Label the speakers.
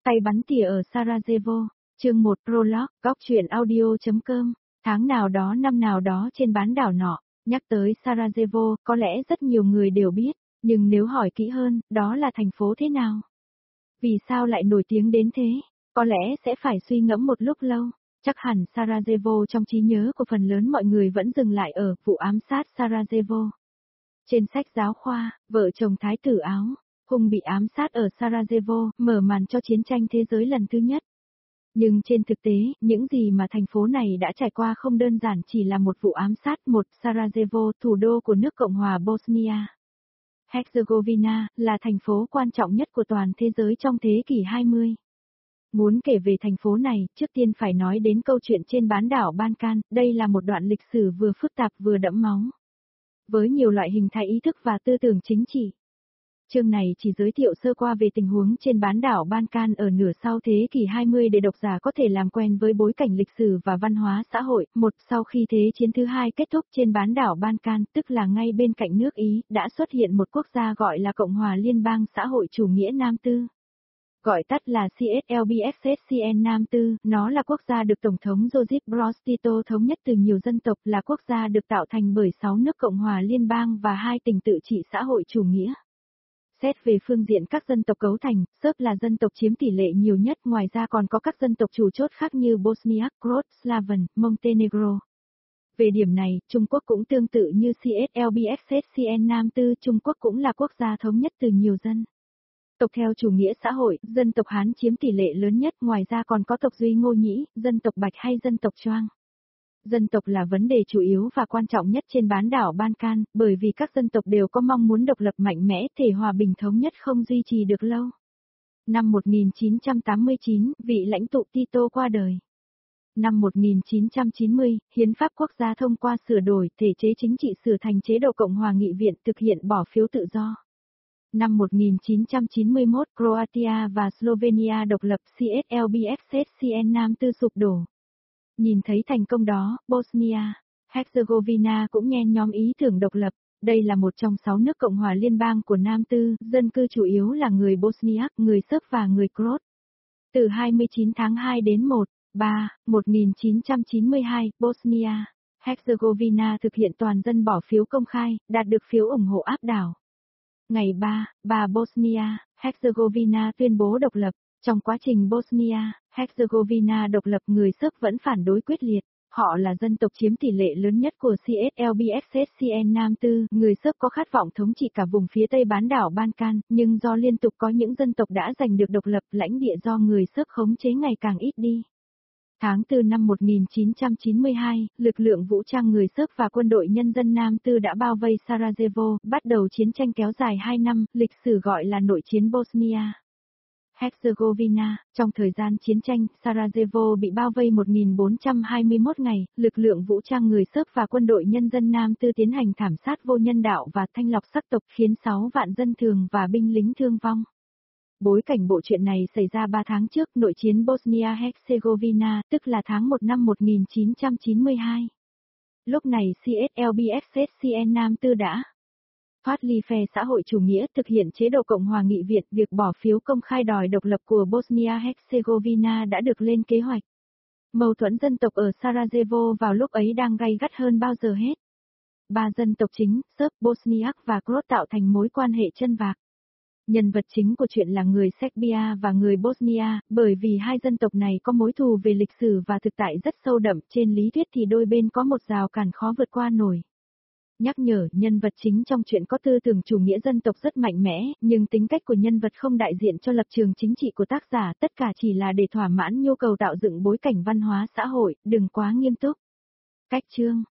Speaker 1: Tay bắn tỉa ở Sarajevo, chương 1 Prologue, góc truyện audio.com, tháng nào đó năm nào đó trên bán đảo nọ, nhắc tới Sarajevo, có lẽ rất nhiều người đều biết, nhưng nếu hỏi kỹ hơn, đó là thành phố thế nào? Vì sao lại nổi tiếng đến thế? Có lẽ sẽ phải suy ngẫm một lúc lâu, chắc hẳn Sarajevo trong trí nhớ của phần lớn mọi người vẫn dừng lại ở vụ ám sát Sarajevo. Trên sách giáo khoa, vợ chồng thái tử Áo, Hùng bị ám sát ở Sarajevo, mở màn cho chiến tranh thế giới lần thứ nhất. Nhưng trên thực tế, những gì mà thành phố này đã trải qua không đơn giản chỉ là một vụ ám sát. Một Sarajevo, thủ đô của nước Cộng hòa Bosnia Herzegovina, là thành phố quan trọng nhất của toàn thế giới trong thế kỷ 20. Muốn kể về thành phố này, trước tiên phải nói đến câu chuyện trên bán đảo Balkan, đây là một đoạn lịch sử vừa phức tạp vừa đẫm máu, với nhiều loại hình thái ý thức và tư tưởng chính trị. Chương này chỉ giới thiệu sơ qua về tình huống trên bán đảo Balkan ở nửa sau thế kỷ 20 để độc giả có thể làm quen với bối cảnh lịch sử và văn hóa xã hội. Một, sau khi Thế chiến thứ hai kết thúc trên bán đảo Balkan, tức là ngay bên cạnh nước Ý, đã xuất hiện một quốc gia gọi là Cộng hòa Liên bang Xã hội Chủ nghĩa Nam Tư. Gọi tắt là CSLBSSCN Nam Tư, nó là quốc gia được Tổng thống Josip Broz Tito thống nhất từ nhiều dân tộc, là quốc gia được tạo thành bởi 6 nước Cộng hòa Liên bang và 2 tỉnh tự trị xã hội chủ nghĩa. Xét về phương diện các dân tộc cấu thành, Serb là dân tộc chiếm tỷ lệ nhiều nhất, ngoài ra còn có các dân tộc chủ chốt khác như Bosniak, Croat, Slavan, Montenegro. Về điểm này, Trung Quốc cũng tương tự như CSLBSSCN Nam Tư, Trung Quốc cũng là quốc gia thống nhất từ nhiều dân tộc theo chủ nghĩa xã hội, dân tộc Hán chiếm tỷ lệ lớn nhất, ngoài ra còn có tộc Duy Ngô Nhĩ, dân tộc Bạch hay dân tộc Choang. Dân tộc là vấn đề chủ yếu và quan trọng nhất trên bán đảo Balkan, bởi vì các dân tộc đều có mong muốn độc lập mạnh mẽ, thể hòa bình thống nhất không duy trì được lâu. Năm 1989, vị lãnh tụ Tito qua đời. Năm 1990, Hiến pháp quốc gia thông qua sửa đổi, thể chế chính trị sửa thành chế độ Cộng hòa nghị viện, thực hiện bỏ phiếu tự do. Năm 1991, Croatia và Slovenia độc lập, CSLBSSCN Nam Tư sụp đổ. Nhìn thấy thành công đó, Bosnia Herzegovina cũng nhen nhóm ý tưởng độc lập. Đây là một trong 6 nước Cộng hòa Liên bang của Nam Tư, dân cư chủ yếu là người Bosniak, người Serb và người Croat. Từ 29 tháng 2 đến 1992, Bosnia Herzegovina thực hiện toàn dân bỏ phiếu công khai, đạt được phiếu ủng hộ áp đảo. Ngày 3 Bosnia Herzegovina tuyên bố độc lập. Trong quá trình Bosnia Herzegovina độc lập, người Serb vẫn phản đối quyết liệt. Họ là dân tộc chiếm tỷ lệ lớn nhất của CSLBSSCN Nam Tư. Người Serb có khát vọng thống trị cả vùng phía tây bán đảo Balkan, nhưng do liên tục có những dân tộc đã giành được độc lập, lãnh địa do người Serb khống chế ngày càng ít đi. Tháng 4 năm 1992, lực lượng vũ trang người Serb và quân đội nhân dân Nam Tư đã bao vây Sarajevo, bắt đầu chiến tranh kéo dài 2 năm, lịch sử gọi là nội chiến Bosnia Herzegovina. Trong thời gian chiến tranh, Sarajevo bị bao vây 1421 ngày, lực lượng vũ trang người Serb và quân đội nhân dân Nam Tư tiến hành thảm sát vô nhân đạo và thanh lọc sắc tộc, khiến 6 vạn dân thường và binh lính thương vong. Bối cảnh bộ truyện này xảy ra 3 tháng trước nội chiến Bosnia-Herzegovina, tức là tháng 1 năm 1992. Lúc này CSLBSSCN Nam Tư đã thoát ly phe xã hội chủ nghĩa, thực hiện chế độ Cộng hòa nghị viện. Việc bỏ phiếu công khai đòi độc lập của Bosnia-Herzegovina đã được lên kế hoạch. Mâu thuẫn dân tộc ở Sarajevo vào lúc ấy đang gay gắt hơn bao giờ hết. 3 dân tộc chính, Serb, Bosniak và Croat tạo thành mối quan hệ chân vạc. Nhân vật chính của chuyện là người Serbia và người Bosnia, bởi vì hai dân tộc này có mối thù về lịch sử và thực tại rất sâu đậm, trên lý thuyết thì đôi bên có một rào cản khó vượt qua nổi. Nhắc nhở, nhân vật chính trong chuyện có tư tưởng chủ nghĩa dân tộc rất mạnh mẽ, nhưng tính cách của nhân vật không đại diện cho lập trường chính trị của tác giả, tất cả chỉ là để thỏa mãn nhu cầu tạo dựng bối cảnh văn hóa xã hội, đừng quá nghiêm túc. Cách chương,